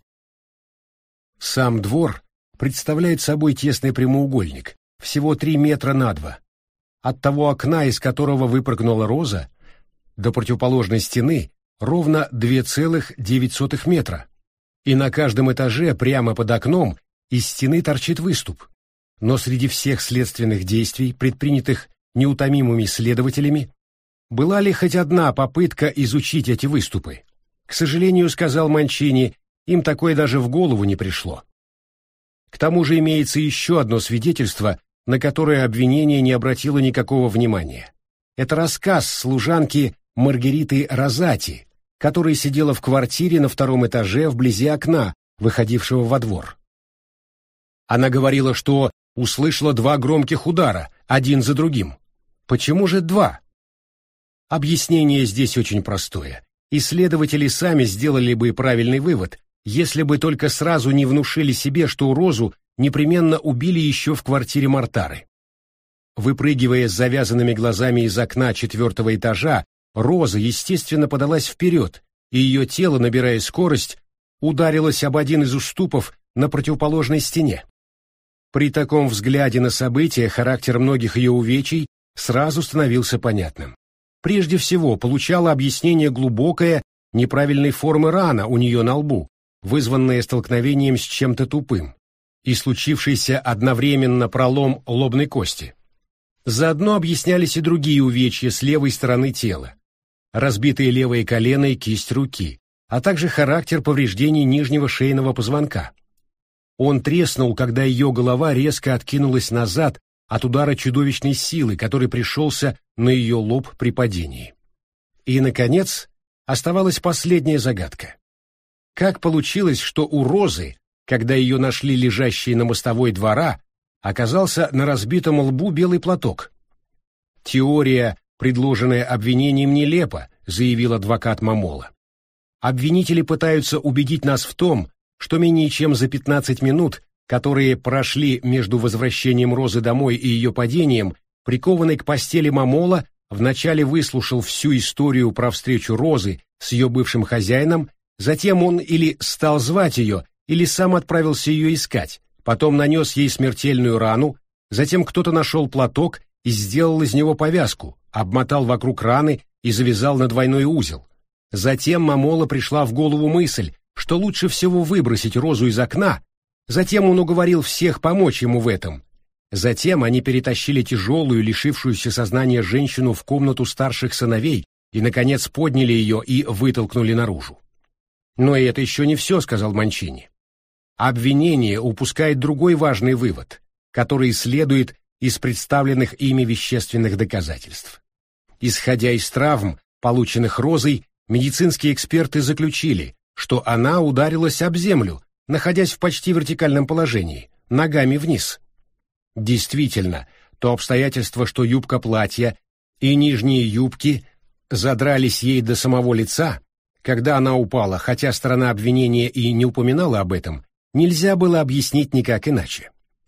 Сам двор представляет собой тесный прямоугольник, всего три метра на два. От того окна, из которого выпрыгнула Роза, до противоположной стены ровно две целых девять сотых метра, и на каждом этаже прямо под окном из стены торчит выступ. Но среди всех следственных действий, предпринятых неутомимыми следователями, была ли хоть одна попытка изучить эти выступы? К сожалению, сказал Манчини, им такое даже в голову не пришло. К тому же имеется еще одно свидетельство, на которое обвинение не обратило никакого внимания. Это рассказ служанки Маргариты Розати, которая сидела в квартире на втором этаже вблизи окна, выходившего во двор. Она говорила, что услышала два громких удара, один за другим. Почему же два? Объяснение здесь очень простое. Исследователи сами сделали бы правильный вывод, если бы только сразу не внушили себе, что Розу непременно убили еще в квартире Мортары. Выпрыгивая с завязанными глазами из окна четвертого этажа, Роза, естественно, подалась вперед, и ее тело, набирая скорость, ударилось об один из уступов на противоположной стене. При таком взгляде на события характер многих ее увечий сразу становился понятным. Прежде всего, получала объяснение глубокая, неправильной формы рана у нее на лбу, вызванная столкновением с чем-то тупым, и случившийся одновременно пролом лобной кости. Заодно объяснялись и другие увечья с левой стороны тела, разбитые левое колено и кисть руки, а также характер повреждений нижнего шейного позвонка. Он треснул, когда ее голова резко откинулась назад от удара чудовищной силы, который пришелся на ее лоб при падении. И, наконец, оставалась последняя загадка. Как получилось, что у Розы, когда ее нашли лежащей на мостовой двора, оказался на разбитом лбу белый платок. «Теория, предложенная обвинением, нелепа», — заявил адвокат Мамола. «Обвинители пытаются убедить нас в том, что менее чем за пятнадцать минут, которые прошли между возвращением Розы домой и ее падением, прикованный к постели Мамола вначале выслушал всю историю про встречу Розы с ее бывшим хозяином, затем он или стал звать ее, или сам отправился ее искать, потом нанес ей смертельную рану, затем кто-то нашел платок и сделал из него повязку, обмотал вокруг раны и завязал на двойной узел. Затем Мамола пришла в голову мысль, что лучше всего выбросить Розу из окна, затем он уговорил всех помочь ему в этом. Затем они перетащили тяжелую, лишившуюся сознания женщину в комнату старших сыновей и, наконец, подняли ее и вытолкнули наружу. «Но и это еще не все», — сказал Манчини. «Обвинение упускает другой важный вывод, который следует из представленных ими вещественных доказательств. Исходя из травм, полученных Розой, медицинские эксперты заключили, что она ударилась об землю, находясь в почти вертикальном положении, ногами вниз. Действительно, то обстоятельство, что юбка платья и нижние юбки задрались ей до самого лица, когда она упала, хотя сторона обвинения и не упоминала об этом, нельзя было объяснить никак иначе.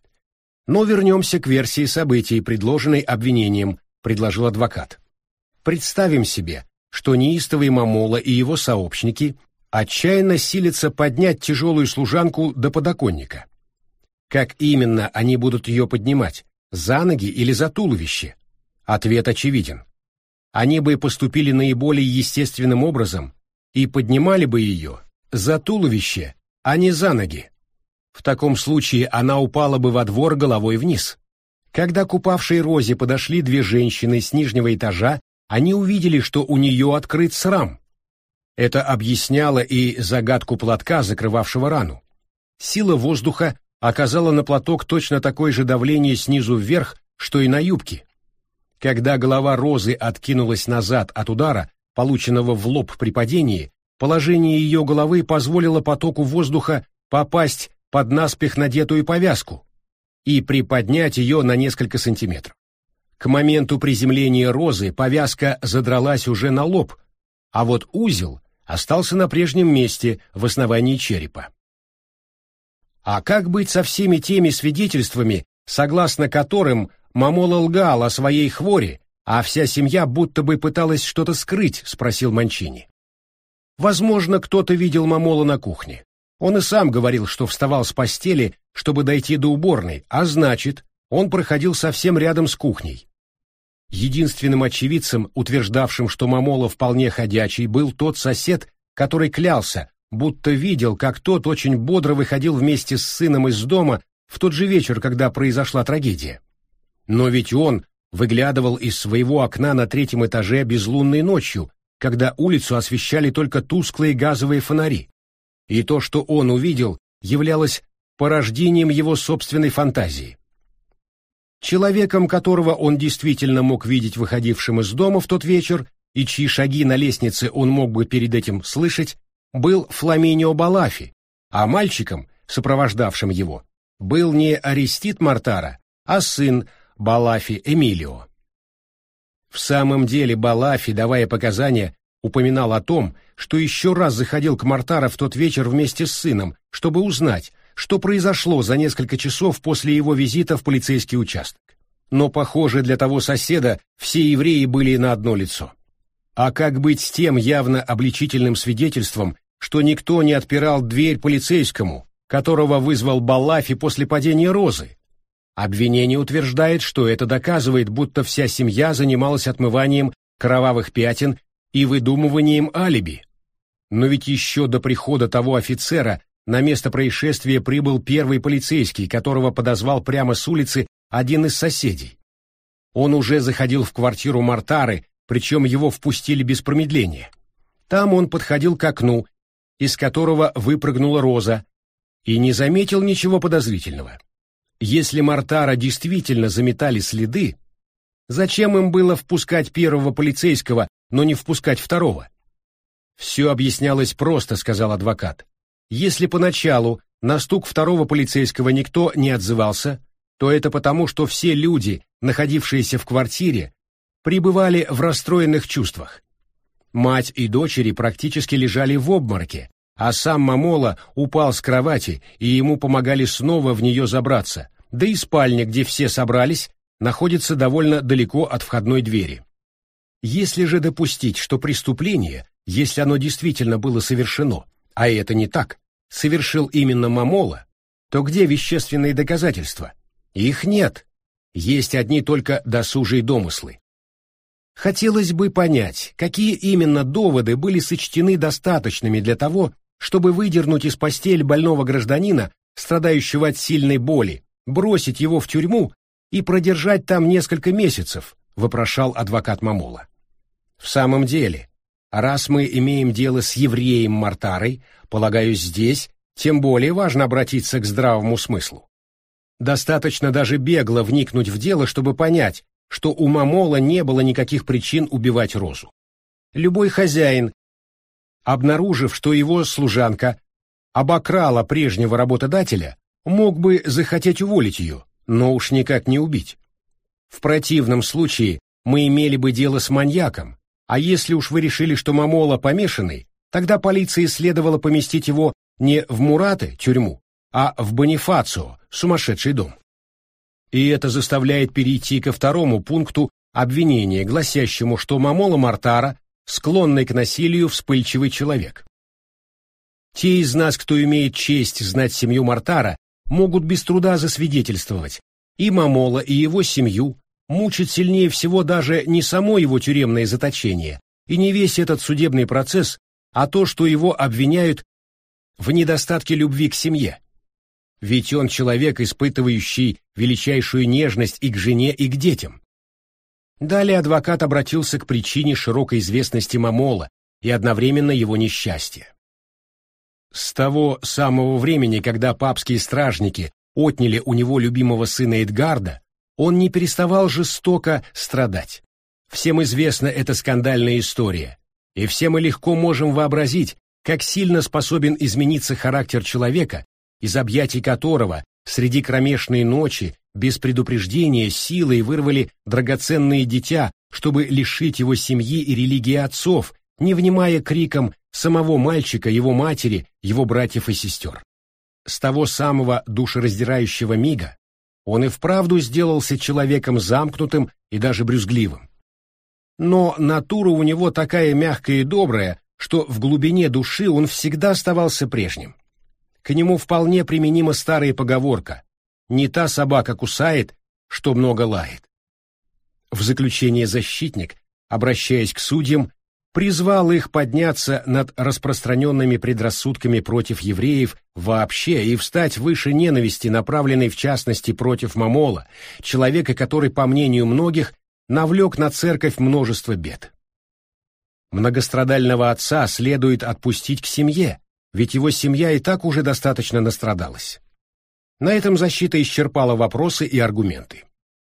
Но вернемся к версии событий, предложенной обвинением, предложил адвокат. Представим себе, что неистовый Мамола и его сообщники отчаянно силятся поднять тяжелую служанку до подоконника. Как именно они будут ее поднимать, за ноги или за туловище? Ответ очевиден. Они бы поступили наиболее естественным образом и поднимали бы ее за туловище, а не за ноги. В таком случае она упала бы во двор головой вниз. Когда к упавшей Розе подошли две женщины с нижнего этажа, они увидели, что у нее открыт срам. Это объясняло и загадку платка, закрывавшего рану. Сила воздуха оказала на платок точно такое же давление снизу вверх, что и на юбке. Когда голова Розы откинулась назад от удара, полученного в лоб при падении, положение ее головы позволило потоку воздуха попасть под наспех надетую повязку и приподнять ее на несколько сантиметров. К моменту приземления Розы повязка задралась уже на лоб, а вот узел остался на прежнем месте в основании черепа. А как быть со всеми теми свидетельствами, согласно которым Мамола лгал о своей хвори, а вся семья будто бы пыталась что-то скрыть, спросил Манчини. Возможно, кто-то видел Мамола на кухне. Он и сам говорил, что вставал с постели, чтобы дойти до уборной, а значит, он проходил совсем рядом с кухней. Единственным очевидцем, утверждавшим, что Мамола вполне ходячий, был тот сосед, который клялся, будто видел, как тот очень бодро выходил вместе с сыном из дома в тот же вечер, когда произошла трагедия. Но ведь он выглядывал из своего окна на третьем этаже безлунной ночью, когда улицу освещали только тусклые газовые фонари. И то, что он увидел, являлось порождением его собственной фантазии. Человеком, которого он действительно мог видеть выходившим из дома в тот вечер, и чьи шаги на лестнице он мог бы перед этим слышать, был Фламинио Балафи, а мальчиком, сопровождавшим его, был не Аристид Мортара, а сын Балафи Эмилио. В самом деле Балафи, давая показания, упоминал о том, что еще раз заходил к Мортара в тот вечер вместе с сыном, чтобы узнать, что произошло за несколько часов после его визита в полицейский участок. Но, похоже, для того соседа все евреи были на одно лицо. А как быть с тем явно обличительным свидетельством, что никто не отпирал дверь полицейскому, которого вызвал Балафи после падения Розы? Обвинение утверждает, что это доказывает, будто вся семья занималась отмыванием кровавых пятен и выдумыванием алиби. Но ведь еще до прихода того офицера на место происшествия прибыл первый полицейский, которого подозвал прямо с улицы один из соседей. Он уже заходил в квартиру Мортары, причем его впустили без промедления. Там он подходил к окну, из которого выпрыгнула Роза, и не заметил ничего подозрительного. Если Мортара действительно заметали следы, зачем им было впускать первого полицейского, но не впускать второго? «Все объяснялось просто», — сказал адвокат. «Если поначалу на стук второго полицейского никто не отзывался, то это потому, что все люди, находившиеся в квартире, пребывали в расстроенных чувствах. Мать и дочери практически лежали в обмороке, а сам Мамола упал с кровати, и ему помогали снова в нее забраться, да и спальня, где все собрались, находится довольно далеко от входной двери. Если же допустить, что преступление, если оно действительно было совершено, а это не так, совершил именно Мамола, то где вещественные доказательства? Их нет. Есть одни только досужие домыслы. Хотелось бы понять, какие именно доводы были сочтены достаточными для того, чтобы выдернуть из постели больного гражданина, страдающего от сильной боли, бросить его в тюрьму и продержать там несколько месяцев, вопрошал адвокат Мамола. В самом деле, раз мы имеем дело с евреем Мартарой, полагаю, здесь тем более важно обратиться к здравому смыслу. Достаточно даже бегло вникнуть в дело, чтобы понять, что у Мамола не было никаких причин убивать Розу. Любой хозяин, обнаружив, что его служанка обокрала прежнего работодателя, мог бы захотеть уволить ее, но уж никак не убить. В противном случае мы имели бы дело с маньяком, а если уж вы решили, что Мамола помешанный, тогда полиции следовало поместить его не в Мураты, тюрьму, а в Бонифацио, сумасшедший дом. И это заставляет перейти ко второму пункту обвинения, гласящему, что Мамола Мартара – склонный к насилию вспыльчивый человек. Те из нас, кто имеет честь знать семью Мартара, могут без труда засвидетельствовать, и Мамола, и его семью мучит сильнее всего даже не само его тюремное заточение, и не весь этот судебный процесс, а то, что его обвиняют в недостатке любви к семье. Ведь он человек, испытывающий величайшую нежность и к жене, и к детям. Далее адвокат обратился к причине широкой известности Мамола и одновременно его несчастья. С того самого времени, когда папские стражники отняли у него любимого сына Эдгарда, он не переставал жестоко страдать. Всем известна эта скандальная история, и все мы легко можем вообразить, как сильно способен измениться характер человека, из объятий которого среди кромешной ночи без предупреждения силой вырвали драгоценное дитя, чтобы лишить его семьи и религии отцов, не внимая крикам самого мальчика, его матери, его братьев и сестер. С того самого душераздирающего мига он и вправду сделался человеком замкнутым и даже брюзгливым. Но натура у него такая мягкая и добрая, что в глубине души он всегда оставался прежним. К нему вполне применима старая поговорка «не та собака кусает, что много лает». В заключение защитник, обращаясь к судьям, призвал их подняться над распространенными предрассудками против евреев вообще и встать выше ненависти, направленной в частности против Мамола, человека, который, по мнению многих, навлек на церковь множество бед. Многострадального отца следует отпустить к семье, ведь его семья и так уже достаточно настрадалась. На этом защита исчерпала вопросы и аргументы.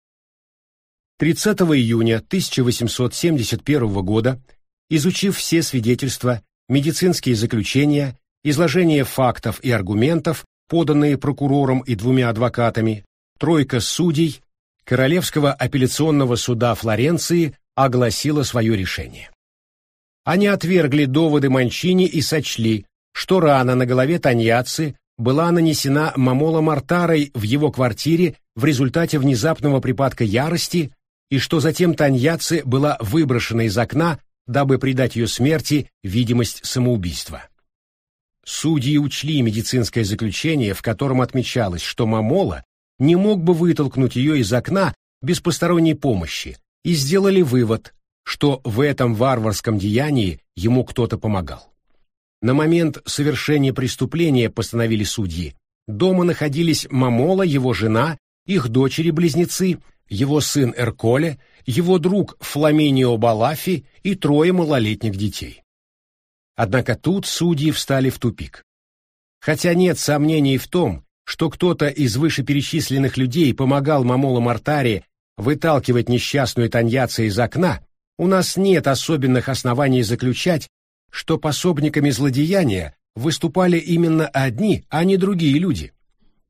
тридцатого июня тысяча восемьсот семьдесят первого года, изучив все свидетельства, медицинские заключения, изложение фактов и аргументов, поданные прокурором и двумя адвокатами, тройка судей Королевского апелляционного суда Флоренции огласила свое решение. Они отвергли доводы Манчини и сочли, что рана на голове Таньяцци была нанесена Мамола Мартарой в его квартире в результате внезапного припадка ярости и что затем Таньяцци была выброшена из окна, дабы придать ее смерти видимость самоубийства. Судьи учли медицинское заключение, в котором отмечалось, что Мамола не мог бы вытолкнуть ее из окна без посторонней помощи, и сделали вывод, что в этом варварском деянии ему кто-то помогал. На момент совершения преступления, постановили судьи, дома находились Мамола, его жена, их дочери-близнецы, его сын Эрколе, его друг Фламинио Балафи и трое малолетних детей. Однако тут судьи встали в тупик. Хотя нет сомнений в том, что кто-то из вышеперечисленных людей помогал Мамола Мартаре выталкивать несчастную Таньяцци из окна, у нас нет особенных оснований заключать, что пособниками злодеяния выступали именно одни, а не другие люди.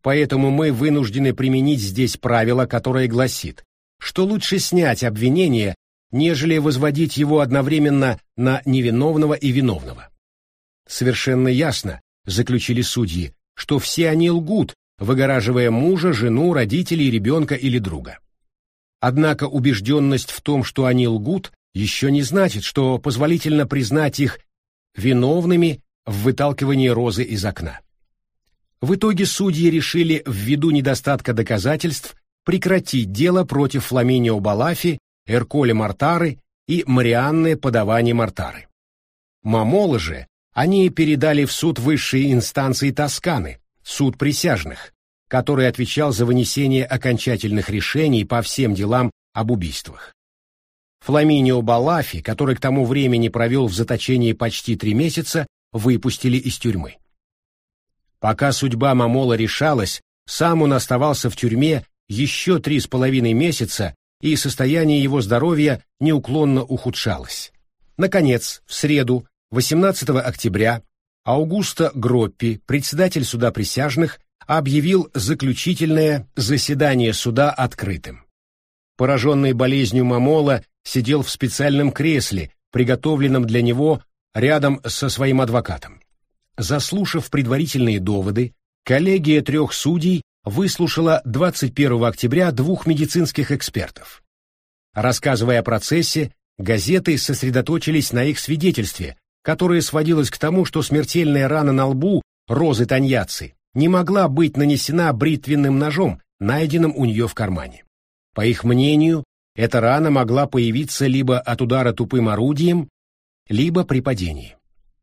поэтому мы вынуждены применить здесь правило, которое гласит, что лучше снять обвинение, нежели возводить его одновременно на невиновного и виновного. Совершенно ясно, заключили судьи, что все они лгут, выгораживая мужа, жену, родителей, ребенка или друга. Однако убежденность в том, что они лгут, еще не значит, что позволительно признать их виновными в выталкивании Розы из окна. В итоге судьи решили ввиду недостатка доказательств прекратить дело против Фламинио Балафи, Эрколе Мортары и Марианны Падавани Мортары. Мамола же они передали в суд высшей инстанции Тосканы, суд присяжных, который отвечал за вынесение окончательных решений по всем делам об убийствах. Фламинио Балафи, который к тому времени провел в заточении почти три месяца, выпустили из тюрьмы. Пока судьба Мамола решалась, сам он оставался в тюрьме еще три с половиной месяца, и состояние его здоровья неуклонно ухудшалось. Наконец, в среду, восемнадцатого октября, Аугусто Гроппи, председатель суда присяжных, объявил заключительное заседание суда открытым. Пораженный болезнью Мамола сидел в специальном кресле, приготовленном для него рядом со своим адвокатом. Заслушав предварительные доводы, коллегия трех судей выслушала двадцать первого октября двух медицинских экспертов. Рассказывая о процессе, газеты сосредоточились на их свидетельстве, которое сводилось к тому, что смертельная рана на лбу Розы Таньяцци не могла быть нанесена бритвенным ножом, найденным у нее в кармане. По их мнению, эта рана могла появиться либо от удара тупым орудием, либо при падении.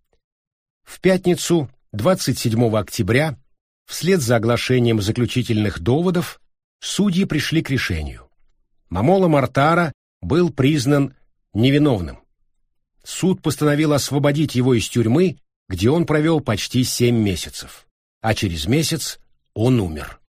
В пятницу, двадцать седьмого октября, вслед за оглашением заключительных доводов, судьи пришли к решению. Мамола Мортара был признан невиновным. Суд постановил освободить его из тюрьмы, где он провел почти семь месяцев, а через месяц он умер.